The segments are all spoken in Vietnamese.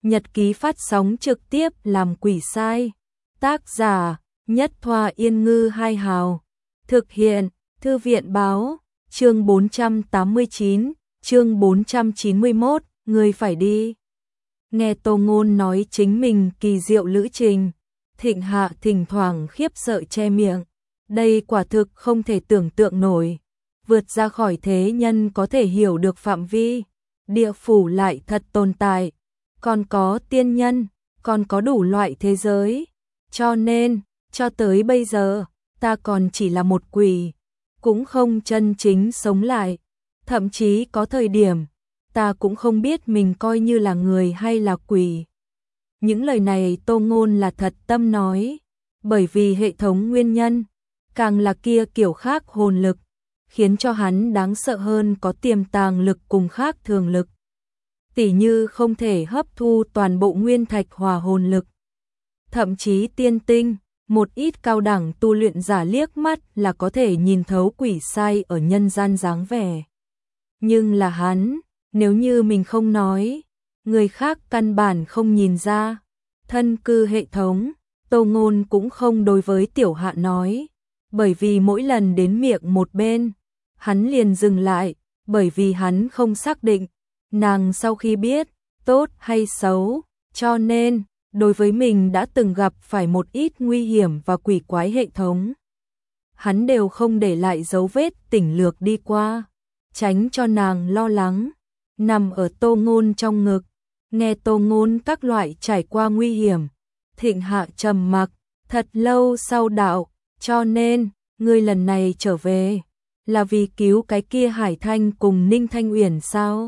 nhật ký phát sóng trực tiếp làm quỷ sai. Tác giả: Nhất Thoa Yên Ngư Hai Hào. Thực hiện: Thư viện Báo. Chương 489, chương 491, người phải đi. Nghe Tô Ngôn nói chính mình kỳ diệu lữ trình, Thịnh Hạ thỉnh thoảng khiếp sợ che miệng. Đây quả thực không thể tưởng tượng nổi, vượt ra khỏi thế nhân có thể hiểu được phạm vi. Địa phủ lại thật tồn tại, còn có tiên nhân, còn có đủ loại thế giới. Cho nên, cho tới bây giờ, ta còn chỉ là một quỷ, cũng không chân chính sống lại. Thậm chí có thời điểm, ta cũng không biết mình coi như là người hay là quỷ. Những lời này Tô Ngôn là thật tâm nói, bởi vì hệ thống nguyên nhân, càng là kia kiểu khác hồn lực, khiến cho hắn đáng sợ hơn có tiềm tàng lực cùng khác thường lực. Tỉ như không thể hấp thu toàn bộ nguyên thạch hòa hồn lực. Thậm chí tiên tinh, một ít cao đẳng tu luyện giả liếc mắt là có thể nhìn thấu quỷ sai ở nhân gian dáng vẻ. Nhưng là hắn, nếu như mình không nói, người khác căn bản không nhìn ra. Thân cư hệ thống, Tô Ngôn cũng không đối với Tiểu Hạ nói, bởi vì mỗi lần đến miệng một bên, hắn liền dừng lại, bởi vì hắn không xác định nàng sau khi biết tốt hay xấu, cho nên đối với mình đã từng gặp phải một ít nguy hiểm và quỷ quái hệ thống, hắn đều không để lại dấu vết tỉnh lược đi qua, tránh cho nàng lo lắng. Nằm ở Tô Ngôn trong ngực, nghe Tô Ngôn các loại trải qua nguy hiểm, Thịnh Hạ trầm mặc thật lâu sau đạo, cho nên ngươi lần này trở về là vì cứu cái kia Hải Thanh cùng Ninh Thanh Uyển sao?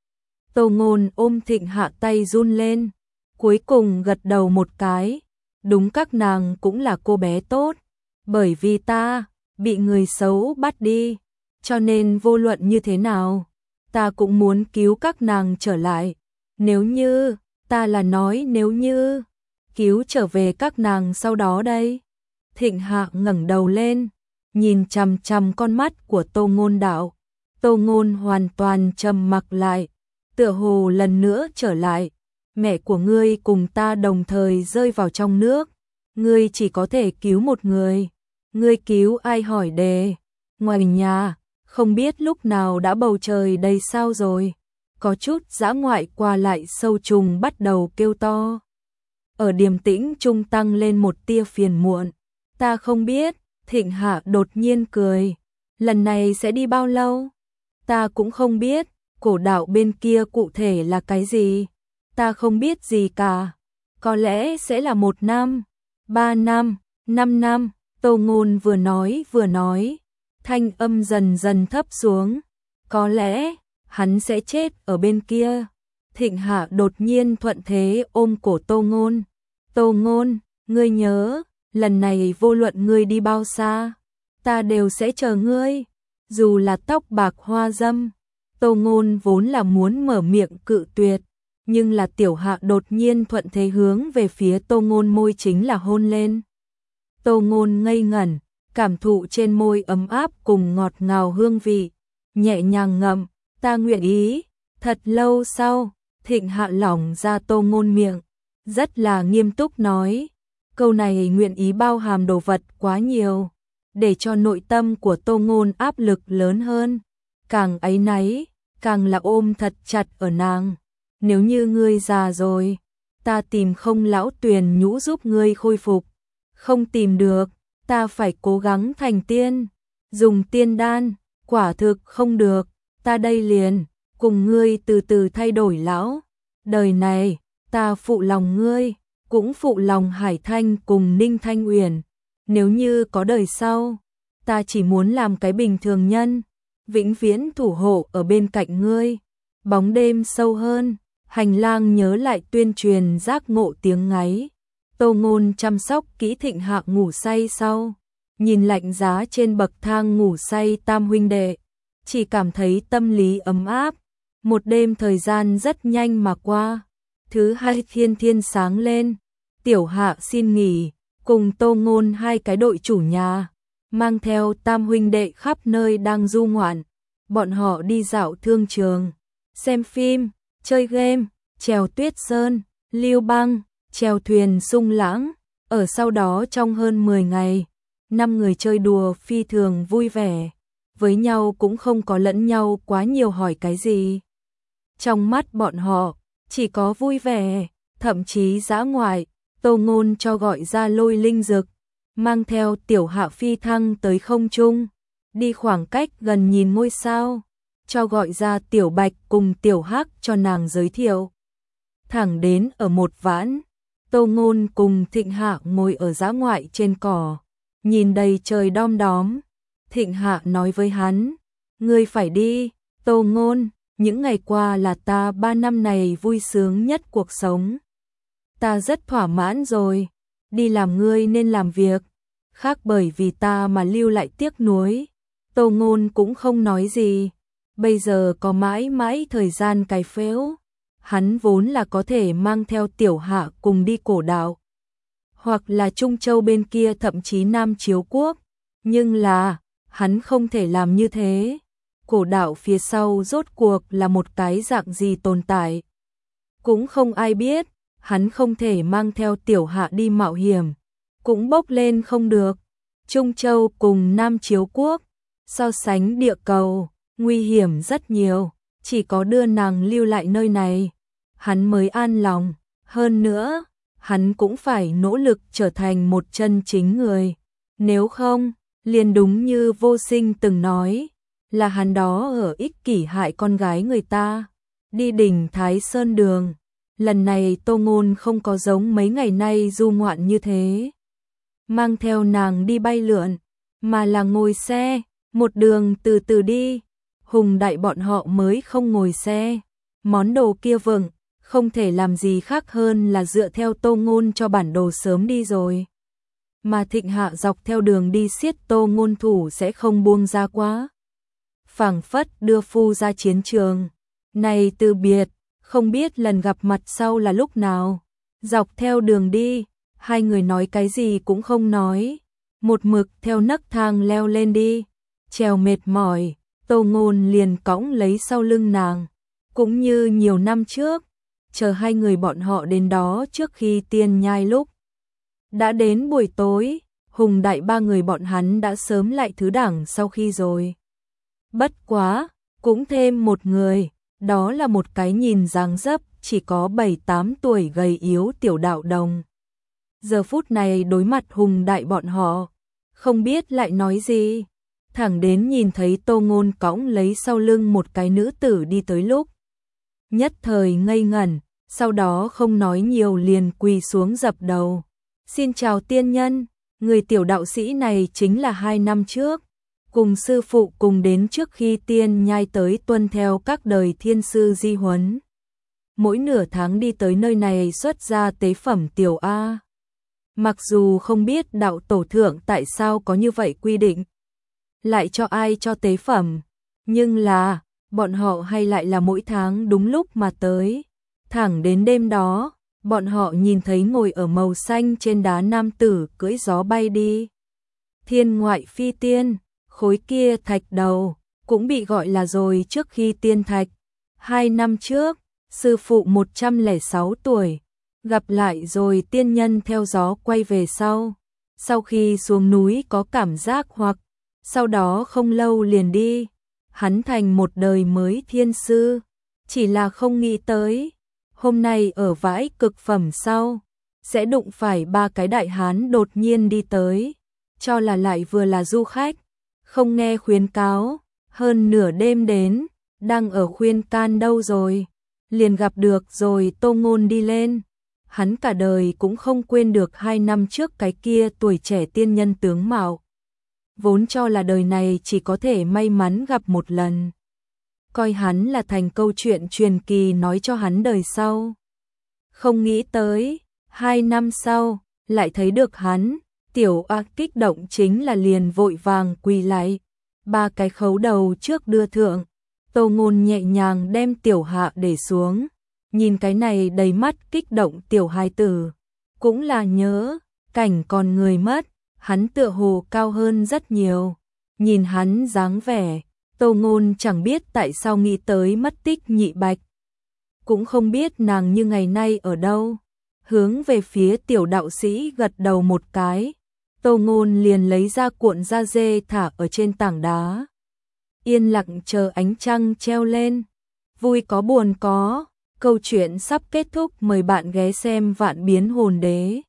Tô Ngôn ôm Thịnh Hạ tay run lên, cuối cùng gật đầu một cái, đúng, các nàng cũng là cô bé tốt, bởi vì ta bị người xấu bắt đi, cho nên vô luận như thế nào, ta cũng muốn cứu các nàng trở lại. Nếu như, ta là nói nếu như, cứu trở về các nàng sau đó đây. Thịnh Hạ ngẩng đầu lên, nhìn chằm chằm con mắt của Tô Ngôn đạo. Tô Ngôn hoàn toàn trầm mặc lại, tựa hồ lần nữa trở lại. Mẹ của ngươi cùng ta đồng thời rơi vào trong nước, ngươi chỉ có thể cứu một người. Ngươi cứu ai hỏi đề? Ngoài nhà, không biết lúc nào đã bầu trời đầy sao rồi. Có chút dã ngoại qua lại sâu trùng bắt đầu kêu to. Ở điềm tĩnh trung tăng lên một tia phiền muộn. Ta không biết. Thịnh Hạ đột nhiên cười. Lần này sẽ đi bao lâu? Ta cũng không biết. Cổ đạo bên kia cụ thể là cái gì? Ta không biết gì cả. Có lẽ sẽ là 1 năm, 3 năm, 5 năm. Tô Ngôn vừa nói, thanh âm dần dần thấp xuống. Có lẽ hắn sẽ chết ở bên kia. Thịnh Hạ đột nhiên thuận thế ôm cổ Tô Ngôn. Tô Ngôn, ngươi nhớ, lần này vô luận ngươi đi bao xa, ta đều sẽ chờ ngươi, dù là tóc bạc hoa dâm. Tô Ngôn vốn là muốn mở miệng cự tuyệt, nhưng là Tiểu Hạ đột nhiên thuận thế hướng về phía Tô Ngôn môi chính là hôn lên. Tô Ngôn ngây ngẩn, cảm thụ trên môi ấm áp cùng ngọt ngào hương vị, nhẹ nhàng ngậm, ta nguyện ý. Thật lâu sau, Thịnh Hạ lỏng ra Tô Ngôn miệng, rất là nghiêm túc nói, câu này nguyện ý bao hàm đồ vật quá nhiều, để cho nội tâm của Tô Ngôn áp lực lớn hơn, càng áy náy, càng là ôm thật chặt ở nàng. Nếu như ngươi già rồi, ta tìm không lão Tuyền Nhũ giúp ngươi khôi phục, không tìm được, ta phải cố gắng thành tiên, dùng tiên đan, quả thực không được, ta đây liền cùng ngươi từ từ thay đổi lão. Đời này, ta phụ lòng ngươi, cũng phụ lòng Hải Thanh cùng Ninh Thanh Uyển. Nếu như có đời sau, ta chỉ muốn làm cái bình thường nhân, vĩnh viễn thủ hộ ở bên cạnh ngươi. Bóng đêm sâu hơn, hành lang nhớ lại tuyên truyền giác ngộ tiếng ngáy. Tô Ngôn chăm sóc kỹ Thịnh Hạ ngủ say sau, nhìn lạnh giá trên bậc thang ngủ say tam huynh đệ, chỉ cảm thấy tâm lý ấm áp. Một đêm thời gian rất nhanh mà qua. Thứ hai thiên sáng lên, Tiểu Hạ xin nghỉ, cùng Tô Ngôn hai cái đội chủ nhà, mang theo tam huynh đệ khắp nơi đang du ngoạn. Bọn họ đi dạo thương trường, xem phim, chơi game, trèo tuyết sơn, Lưu Bang, chèo thuyền sung lãng, ở sau đó trong hơn 10 ngày, 5 người chơi đùa phi thường vui vẻ, với nhau cũng không có lẫn nhau quá nhiều hỏi cái gì. Trong mắt bọn họ, chỉ có vui vẻ, thậm chí dã ngoại, Tô Ngôn cho gọi ra Lôi Linh Dực, mang theo Tiểu Hạ phi thăng tới không trung, đi khoảng cách gần nhìn ngôi sao, cho gọi ra Tiểu Bạch cùng Tiểu Hắc cho nàng giới thiệu. Thẳng đến ở một vãn, Tô Ngôn cùng Thịnh Hạ ngồi ở dã ngoại trên cỏ, nhìn đầy trời đom đóm. Thịnh Hạ nói với hắn, ngươi phải đi, Tô Ngôn, những ngày qua là ta 3 năm này vui sướng nhất cuộc sống. Ta rất thỏa mãn rồi, đi làm ngươi nên làm việc, khác bởi vì ta mà lưu lại tiếc nuối. Tô Ngôn cũng không nói gì, bây giờ có mãi mãi thời gian cày phễu, hắn vốn là có thể mang theo Tiểu Hạ cùng đi cổ đạo, hoặc là Trung Châu bên kia thậm chí Nam Chiếu Quốc, nhưng là, hắn không thể làm như thế. Cổ đạo phía sau rốt cuộc là một cái dạng gì tồn tại. Cũng không ai biết, hắn không thể mang theo Tiểu Hạ đi mạo hiểm, cũng bốc lên không được. Trung Châu cùng Nam Chiếu Quốc, so sánh địa cầu, nguy hiểm rất nhiều, chỉ có đưa nàng lưu lại nơi này, hắn mới an lòng. Hơn nữa, hắn cũng phải nỗ lực trở thành một chân chính người. Nếu không, liền đúng như Vô Sinh từng nói, là hắn đó ở ích kỷ hại con gái người ta. Đi đỉnh Thái Sơn đường, lần này Tô Ngôn không có giống mấy ngày nay du ngoạn như thế, mang theo nàng đi bay lượn, mà là ngồi xe, một đường từ từ đi. Hùng Đại bọn họ mới không ngồi xe, món đồ kia vâng, không thể làm gì khác hơn là dựa theo Tô Ngôn cho bản đồ sớm đi rồi. Mà Thịnh Hạ dọc theo đường đi siết Tô Ngôn thủ sẽ không buông ra quá. Phảng phất đưa phu ra chiến trường. Này từ biệt, không biết lần gặp mặt sau là lúc nào. Dọc theo đường đi, hai người nói cái gì cũng không nói. Một mực theo nấc thang leo lên đi. Trèo mệt mỏi, Tô Ngôn liền cõng lấy sau lưng nàng. Cũng như nhiều năm trước, chờ hai người bọn họ đến đó trước khi Tiên Nhai lúc. Đã đến buổi tối, Hùng Đại ba người bọn hắn đã sớm lại thứ đẳng sau khi rồi. Bất quá, cũng thêm một người, đó là một cái nhìn dáng dấp chỉ có 7-8 tuổi gầy yếu Tiểu Đạo Đồng. Giờ phút này đối mặt Hùng Đại bọn họ, không biết lại nói gì, thẳng đến nhìn thấy Tô Ngôn cõng lấy sau lưng một cái nữ tử đi tới lúc. Nhất thời ngây ngẩn, sau đó không nói nhiều liền quỳ xuống dập đầu. Xin chào tiên nhân, người Tiểu đạo sĩ này chính là 2 năm trước, cùng sư phụ cùng đến trước khi Tiên Nhai tới tuân theo các đời thiên sư di huấn. Mỗi nửa tháng đi tới nơi này xuất ra tế phẩm Tiểu A. Mặc dù không biết đạo tổ thượng tại sao có như vậy quy định, lại cho ai cho tế phẩm, nhưng là, bọn họ hay lại là mỗi tháng đúng lúc mà tới. Thẳng đến đêm đó, bọn họ nhìn thấy ngồi ở màu xanh trên đá nam tử cưỡi gió bay đi. Thiên ngoại phi tiên, khối kia thạch đầu, cũng bị gọi là rồi trước khi tiên thạch. 2 năm trước, sư phụ 106 tuổi, gặp lại rồi tiên nhân theo gió quay về sau. Sau khi xuống núi có cảm giác hoặc, sau đó không lâu liền đi, hắn thành một đời mới thiên sư, chỉ là không nghĩ tới. Hôm nay ở vãi cực phẩm sau, sẽ đụng phải 3 cái đại hán đột nhiên đi tới, cho là lại vừa là du khách, không nghe khuyến cáo, hơn nửa đêm đến, đang ở khuyên can đâu rồi, liền gặp được rồi Tô Ngôn đi lên. Hắn cả đời cũng không quên được 2 năm trước cái kia tuổi trẻ tiên nhân tướng mạo, vốn cho là đời này chỉ có thể may mắn gặp một lần, coi hắn là thành câu chuyện truyền kỳ nói cho hắn đời sau. Không nghĩ tới, 2 năm sau, lại thấy được hắn, Tiểu A kích động chính là liền vội vàng quỳ lại, 3 cái khấu đầu trước đưa thượng. Tô Ngôn nhẹ nhàng đem Tiểu Hạ để xuống, nhìn cái này đầy mắt kích động tiểu hài tử, cũng là nhớ, cảnh còn người mất, hắn tựa hồ cao hơn rất nhiều. Nhìn hắn dáng vẻ, Tô Ngôn chẳng biết tại sao nghĩ tới mất tích Nhị Bạch. cũng không biết nàng như ngày nay ở đâu. Hướng về phía tiểu đạo sĩ gật đầu một cái, Tô Ngôn liền lấy ra cuộn da dê thả ở trên tảng đá. Yên lặng chờ ánh trăng treo lên. Vui có buồn có, câu chuyện sắp kết thúc, mời bạn ghé xem Vạn Biến Hồn Đế.